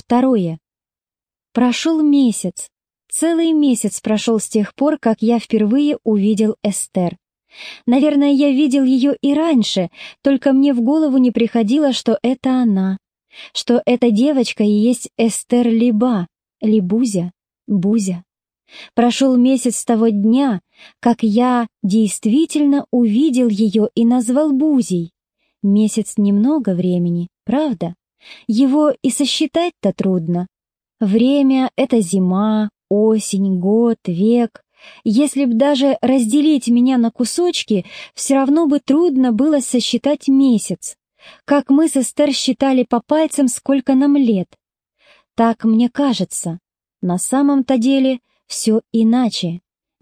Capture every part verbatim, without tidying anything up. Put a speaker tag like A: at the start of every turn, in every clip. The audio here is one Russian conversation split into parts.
A: Второе. Прошел месяц. Целый месяц прошел с тех пор, как я впервые увидел Эстер. Наверное, я видел ее и раньше, только мне в голову не приходило, что это она, что эта девочка и есть Эстер Либа, Либузя, Бузя. Прошел месяц с того дня, как я действительно увидел ее и назвал Бузей. Месяц немного времени, правда? Его и сосчитать-то трудно. Время — это зима, осень, год, век. Если б даже разделить меня на кусочки, все равно бы трудно было сосчитать месяц. Как мы с Эстер считали по пальцам, сколько нам лет. Так мне кажется. На самом-то деле все иначе.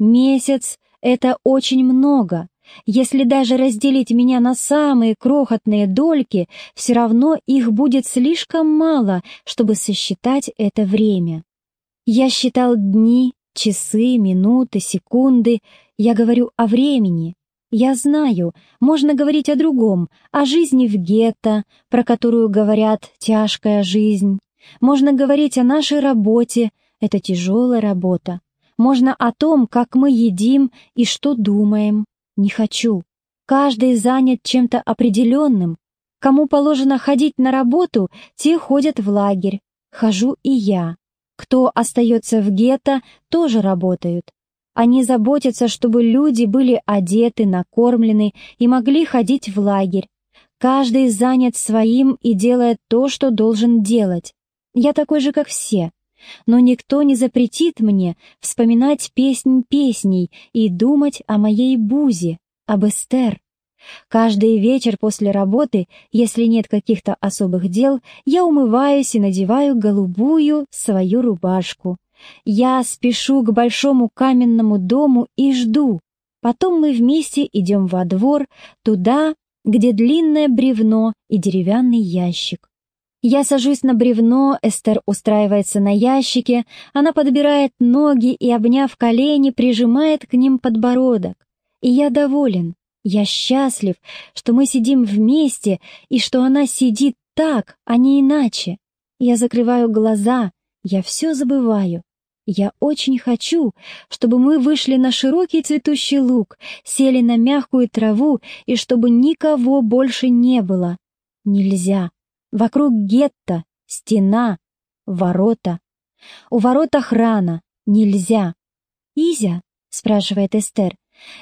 A: Месяц — это очень много. Если даже разделить меня на самые крохотные дольки, все равно их будет слишком мало, чтобы сосчитать это время. Я считал дни, часы, минуты, секунды. Я говорю о времени. Я знаю, можно говорить о другом, о жизни в гетто, про которую говорят «тяжкая жизнь». Можно говорить о нашей работе, это тяжелая работа. Можно о том, как мы едим и что думаем. Не хочу. Каждый занят чем-то определенным. Кому положено ходить на работу, те ходят в лагерь. Хожу и я. Кто остается в гетто, тоже работают. Они заботятся, чтобы люди были одеты, накормлены и могли ходить в лагерь. Каждый занят своим и делает то, что должен делать. Я такой же, как все. Но никто не запретит мне вспоминать песнь песней и думать о моей Бузе, об Эстер. Каждый вечер после работы, если нет каких-то особых дел, я умываюсь и надеваю голубую свою рубашку. Я спешу к большому каменному дому и жду. Потом мы вместе идем во двор, туда, где длинное бревно и деревянный ящик. Я сажусь на бревно, Эстер устраивается на ящике, она подбирает ноги и, обняв колени, прижимает к ним подбородок. И я доволен, я счастлив, что мы сидим вместе и что она сидит так, а не иначе. Я закрываю глаза, я все забываю. Я очень хочу, чтобы мы вышли на широкий цветущий луг, сели на мягкую траву и чтобы никого больше не было. Нельзя. Вокруг гетто, стена, ворота. У ворот охрана. Нельзя. «Изя?» — спрашивает Эстер.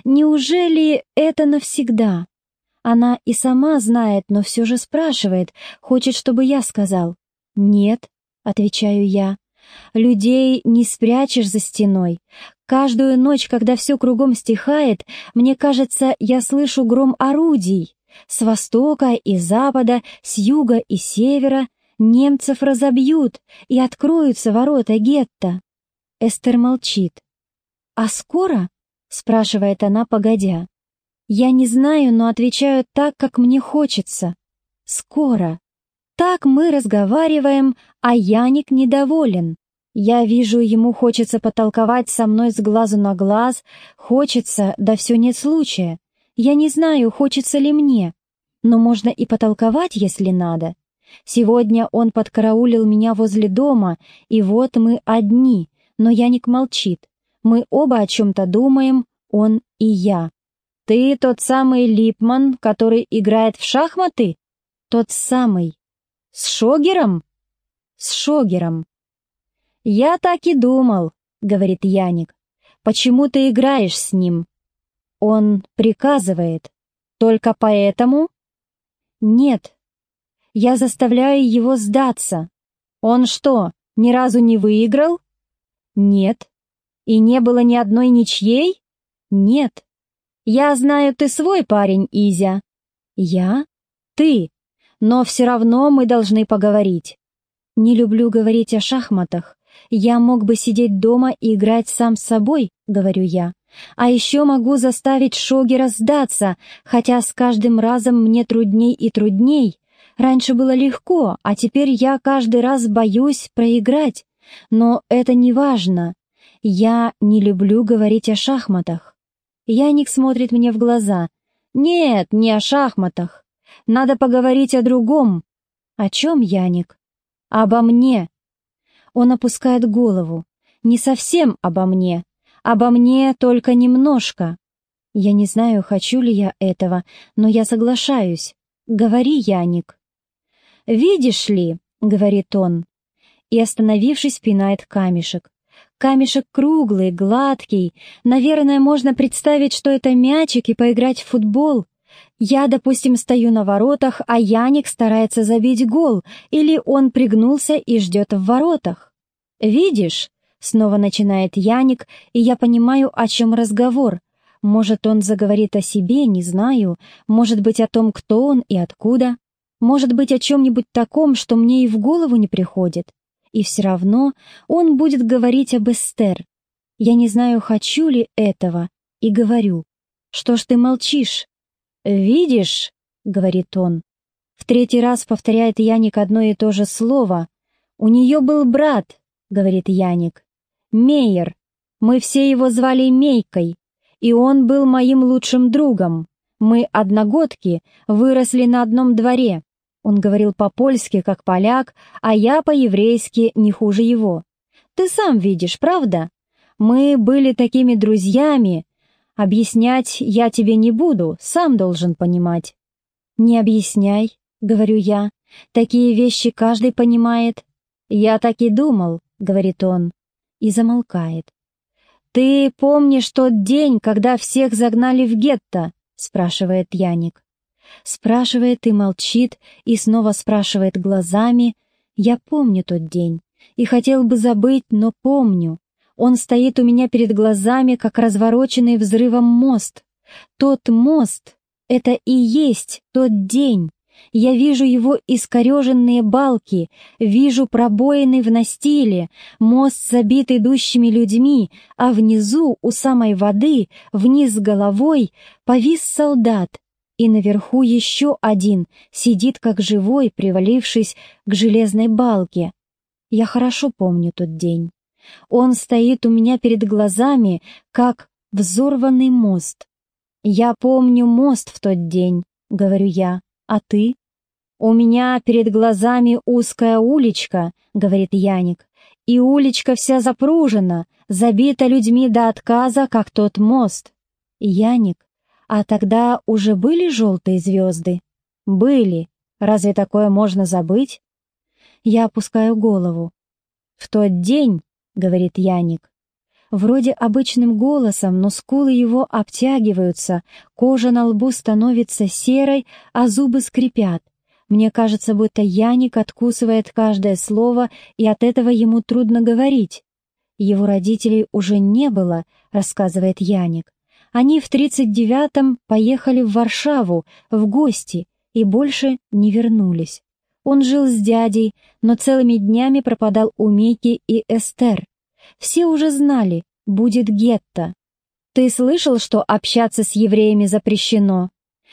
A: «Неужели это навсегда?» Она и сама знает, но все же спрашивает, хочет, чтобы я сказал. «Нет», — отвечаю я. «Людей не спрячешь за стеной. Каждую ночь, когда все кругом стихает, мне кажется, я слышу гром орудий. С востока и запада, с юга и севера немцев разобьют, и откроются ворота гетто». Эстер молчит. «А скоро?» — спрашивает она, погодя. Я не знаю, но отвечаю так, как мне хочется. «Скоро». Так мы разговариваем, а Яник недоволен. Я вижу, ему хочется потолковать со мной с глазу на глаз, хочется, да все нет случая. Я не знаю, хочется ли мне, но можно и потолковать, если надо. Сегодня он подкараулил меня возле дома, и вот мы одни, но Яник молчит. Мы оба о чем-то думаем, он и я. «Ты тот самый Липман, который играет в шахматы?» «Тот самый». «С Шогером?» «С Шогером». «Я так и думал», — говорит Яник. «Почему ты играешь с ним?» «Он приказывает. Только поэтому?» «Нет. Я заставляю его сдаться». «Он что, ни разу не выиграл?» «Нет». «И не было ни одной ничьей?» «Нет». «Я знаю, ты свой парень, Изя». «Я?» «Ты. Но все равно мы должны поговорить». «Не люблю говорить о шахматах. Я мог бы сидеть дома и играть сам с собой», — говорю я. «А еще могу заставить Шогера сдаться, хотя с каждым разом мне трудней и трудней. Раньше было легко, а теперь я каждый раз боюсь проиграть. Но это не важно. Я не люблю говорить о шахматах». Яник смотрит мне в глаза. «Нет, не о шахматах. Надо поговорить о другом». «О чем, Яник?» «Обо мне. Он опускает голову. Не совсем обо мне. Обо мне только немножко. Я не знаю, хочу ли я этого, но я соглашаюсь. Говори, Яник. «Видишь ли», — говорит он, и, остановившись, пинает камешек. Камешек круглый, гладкий. Наверное, можно представить, что это мячик и поиграть в футбол. Я, допустим, стою на воротах, а Яник старается забить гол, или он пригнулся и ждет в воротах. «Видишь?» — снова начинает Яник, и я понимаю, о чем разговор. Может, он заговорит о себе, не знаю. Может быть, о том, кто он и откуда. Может быть, о чем-нибудь таком, что мне и в голову не приходит. И все равно он будет говорить об Эстер. Я не знаю, хочу ли этого, и говорю. «Что ж ты молчишь?» «Видишь?» — говорит он. В третий раз повторяет Яник одно и то же слово. «У нее был брат», — говорит Яник. «Мейер. Мы все его звали Мейкой, и он был моим лучшим другом. Мы, одногодки, выросли на одном дворе». Он говорил по-польски, как поляк, а я по-еврейски не хуже его. «Ты сам видишь, правда? Мы были такими друзьями. Объяснять я тебе не буду, сам должен понимать». «Не объясняй», — говорю я, — «такие вещи каждый понимает». «Я так и думал», — говорит он, и замолкает. «Ты помнишь тот день, когда всех загнали в гетто?» — спрашивает Яник. Спрашивает и молчит, и снова спрашивает глазами. Я помню тот день, и хотел бы забыть, но помню. Он стоит у меня перед глазами, как развороченный взрывом мост. Тот мост — это и есть тот день. Я вижу его искореженные балки, вижу пробоины в настиле, мост забит идущими людьми, а внизу, у самой воды, вниз головой, повис солдат, и наверху еще один сидит как живой, привалившись к железной балке. Я хорошо помню тот день. Он стоит у меня перед глазами, как взорванный мост. «Я помню мост в тот день», — говорю я, — «а ты?» «У меня перед глазами узкая уличка», — говорит Яник, «и уличка вся запружена, забита людьми до отказа, как тот мост». «Яник, а тогда уже были желтые звезды?» «Были. Разве такое можно забыть?» Я опускаю голову. «В тот день», — говорит Яник, вроде обычным голосом, но скулы его обтягиваются, кожа на лбу становится серой, а зубы скрипят. Мне кажется, будто Яник откусывает каждое слово, и от этого ему трудно говорить. «Его родителей уже не было», — рассказывает Яник. «Они в тридцать девятом поехали в Варшаву в гости и больше не вернулись. Он жил с дядей, но целыми днями пропадал у Мейки и Эстер. Все уже знали, будет гетто. Ты слышал, что общаться с евреями запрещено?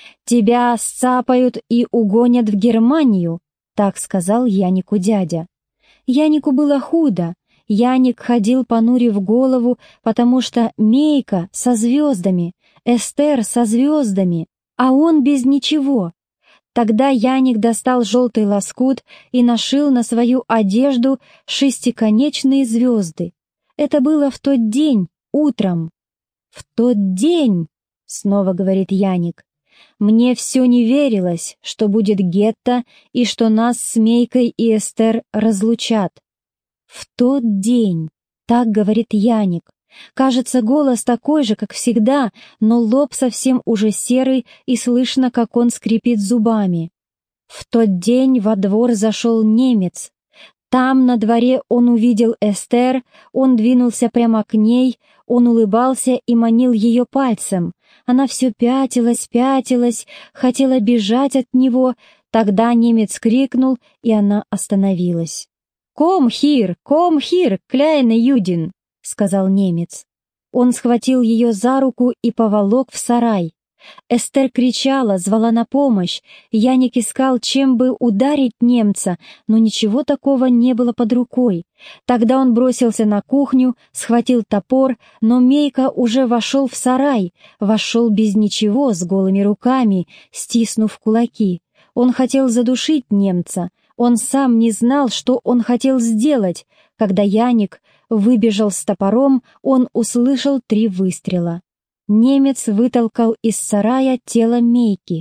A: Тебя сцапают и угонят в Германию», — так сказал Янику дядя. Янику было худо. Яник ходил, понурив голову, потому что Мейка со звездами, Эстер со звездами, а он без ничего. Тогда Яник достал желтый лоскут и нашил на свою одежду шестиконечные звезды. Это было в тот день, утром. «В тот день», — снова говорит Яник, — «мне все не верилось, что будет гетто и что нас с Мейкой и Эстер разлучат». «В тот день», — так говорит Яник. Кажется, голос такой же, как всегда, но лоб совсем уже серый, и слышно, как он скрипит зубами. «В тот день во двор зашел немец. Там, на дворе, он увидел Эстер, он двинулся прямо к ней, он улыбался и манил ее пальцем. Она все пятилась, пятилась, хотела бежать от него. Тогда немец крикнул, и она остановилась. «Ком хир, ком хир, кляйне юдин», — сказал немец. Он схватил ее за руку и поволок в сарай. Эстер кричала, звала на помощь. Яник искал, чем бы ударить немца, но ничего такого не было под рукой. Тогда он бросился на кухню, схватил топор, но Мейка уже вошел в сарай, вошел без ничего, с голыми руками, стиснув кулаки. Он хотел задушить немца. Он сам не знал, что он хотел сделать. Когда Яник выбежал с топором, он услышал три выстрела. Немец вытолкал из сарая тело Мейки.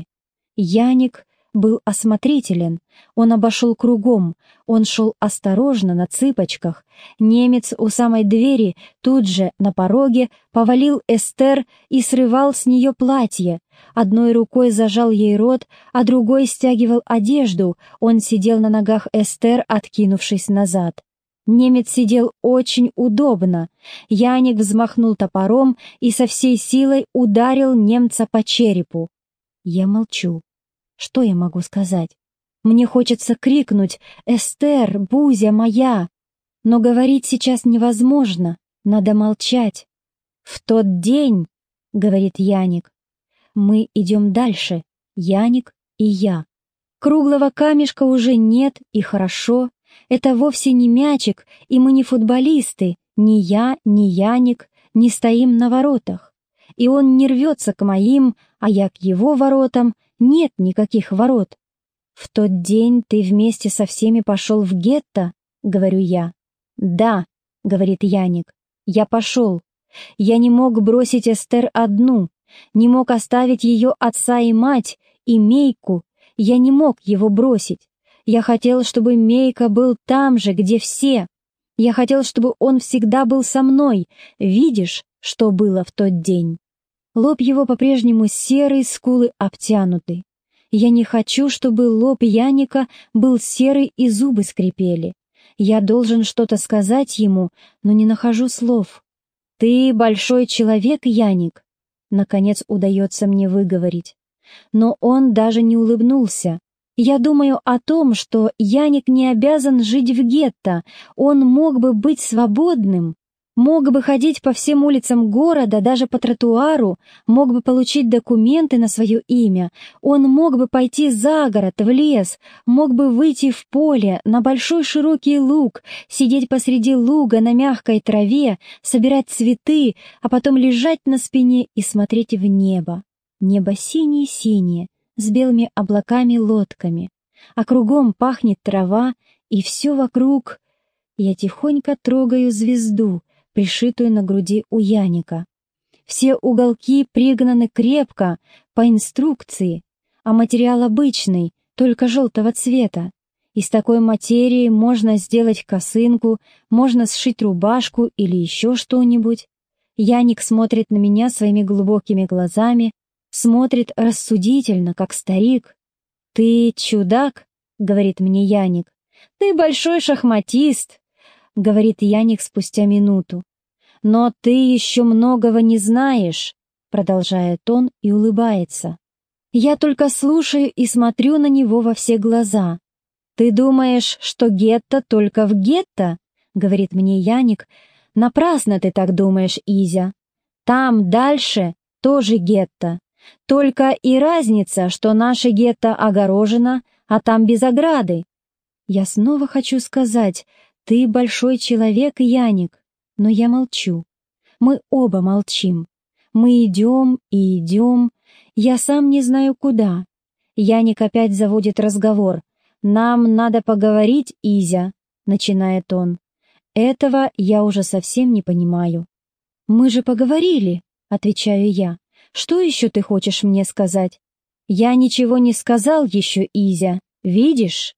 A: Яник был осмотрителен. Он обошел кругом. Он шел осторожно, на цыпочках. Немец у самой двери, тут же, на пороге, повалил Эстер и срывал с нее платье. Одной рукой зажал ей рот, а другой стягивал одежду. Он сидел на ногах Эстер, откинувшись назад. Немец сидел очень удобно. Яник взмахнул топором и со всей силой ударил немца по черепу. Я молчу. Что я могу сказать? Мне хочется крикнуть «Эстер, Бузя моя!», но говорить сейчас невозможно, надо молчать. «В тот день, — говорит Яник, — мы идем дальше, Яник и я. Круглого камешка уже нет, и хорошо. Это вовсе не мячик, и мы не футболисты, ни я, ни Яник, не стоим на воротах. И он не рвется к моим, а я к его воротам, нет никаких ворот. В тот день ты вместе со всеми пошел в гетто, — говорю я. Да, — говорит Яник, — я пошел. Я не мог бросить Эстер одну, не мог оставить ее отца и мать, и Мейку, я не мог его бросить. Я хотел, чтобы Мейка был там же, где все. Я хотел, чтобы он всегда был со мной. Видишь, что было в тот день? Лоб его по-прежнему серый, скулы обтянуты. Я не хочу, чтобы лоб Яника был серый и зубы скрипели. Я должен что-то сказать ему, но не нахожу слов. «Ты большой человек, Яник», — наконец удается мне выговорить. Но он даже не улыбнулся. Я думаю о том, что Яник не обязан жить в гетто, он мог бы быть свободным, мог бы ходить по всем улицам города, даже по тротуару, мог бы получить документы на свое имя, он мог бы пойти за город, в лес, мог бы выйти в поле, на большой широкий луг, сидеть посреди луга на мягкой траве, собирать цветы, а потом лежать на спине и смотреть в небо. Небо синее-синее, с белыми облаками-лодками, а кругом пахнет трава, и все вокруг. Я тихонько трогаю звезду, пришитую на груди у Яника. Все уголки пригнаны крепко, по инструкции, а материал обычный, только желтого цвета. Из такой материи можно сделать косынку, можно сшить рубашку или еще что-нибудь. Яник смотрит на меня своими глубокими глазами, смотрит рассудительно, как старик. «Ты чудак», — говорит мне Яник. «Ты большой шахматист», — говорит Яник спустя минуту. «Но ты еще многого не знаешь», — продолжает он и улыбается. Я только слушаю и смотрю на него во все глаза. «Ты думаешь, что гетто только в гетто?» — говорит мне Яник. «Напрасно ты так думаешь, Изя. Там дальше тоже гетто. Только и разница, что наше гетто огорожено, а там без ограды». Я снова хочу сказать: «Ты большой человек, Яник», но я молчу. Мы оба молчим. Мы идем и идем. Я сам не знаю куда. Яник опять заводит разговор. «Нам надо поговорить, Изя», — начинает он. Этого я уже совсем не понимаю. «Мы же поговорили», — отвечаю я. «Что еще ты хочешь мне сказать?» «Я ничего не сказал еще, Изя. Видишь?»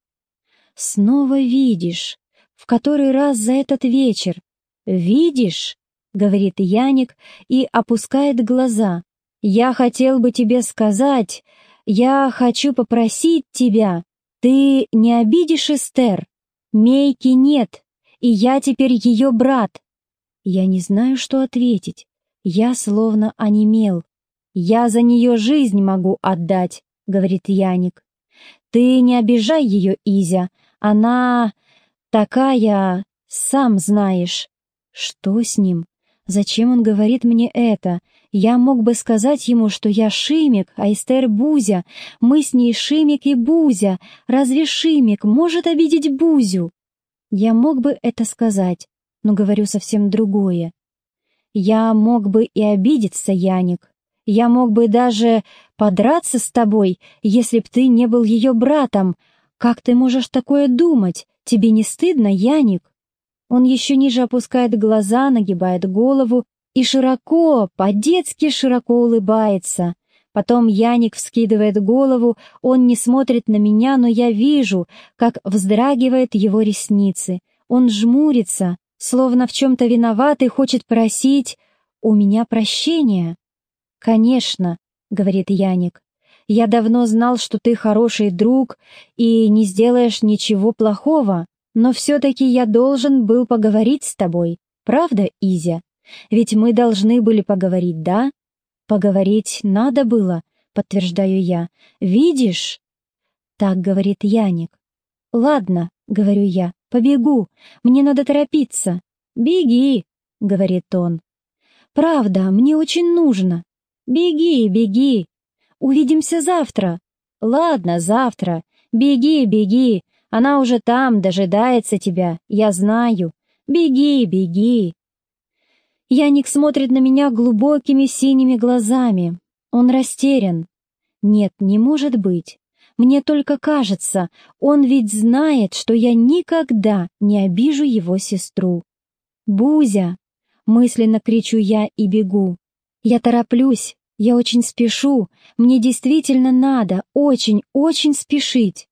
A: «Снова видишь. В который раз за этот вечер. Видишь?» — говорит Яник и опускает глаза. «Я хотел бы тебе сказать, я хочу попросить тебя, ты не обидишь Эстер? Мейки нет, и я теперь ее брат». Я не знаю, что ответить. Я словно онемел. «Я за нее жизнь могу отдать», — говорит Яник. «Ты не обижай ее, Изя, она такая, сам знаешь». Что с ним? Зачем он говорит мне это? Я мог бы сказать ему, что я Шимик, а Эстер Бузя. Мы с ней Шимик и Бузя. Разве Шимик может обидеть Бузю? Я мог бы это сказать, но говорю совсем другое. Я мог бы и обидеться, Яник. Я мог бы даже подраться с тобой, если б ты не был ее братом. «Как ты можешь такое думать? Тебе не стыдно, Яник?» Он еще ниже опускает глаза, нагибает голову и широко, по-детски широко улыбается. Потом Яник вскидывает голову, он не смотрит на меня, но я вижу, как вздрагивают его ресницы. Он жмурится, словно в чем-то виноват и хочет просить у меня прощения. «Конечно», — говорит Яник, — «я давно знал, что ты хороший друг и не сделаешь ничего плохого, но все-таки я должен был поговорить с тобой, правда, Изя? Ведь мы должны были поговорить, да?» «Поговорить надо было», — подтверждаю я. «Видишь?» Так говорит Яник. «Ладно», — говорю я, — «побегу, мне надо торопиться». «Беги», — говорит он. «Правда, мне очень нужно». «Беги, беги. Увидимся завтра». «Ладно, завтра. Беги, беги. Она уже там, дожидается тебя, я знаю. Беги, беги». Яник смотрит на меня глубокими синими глазами. Он растерян. Нет, не может быть. Мне только кажется, он ведь знает, что я никогда не обижу его сестру. «Бузя!» — мысленно кричу я и бегу. Я тороплюсь, я очень спешу, мне действительно надо очень-очень спешить.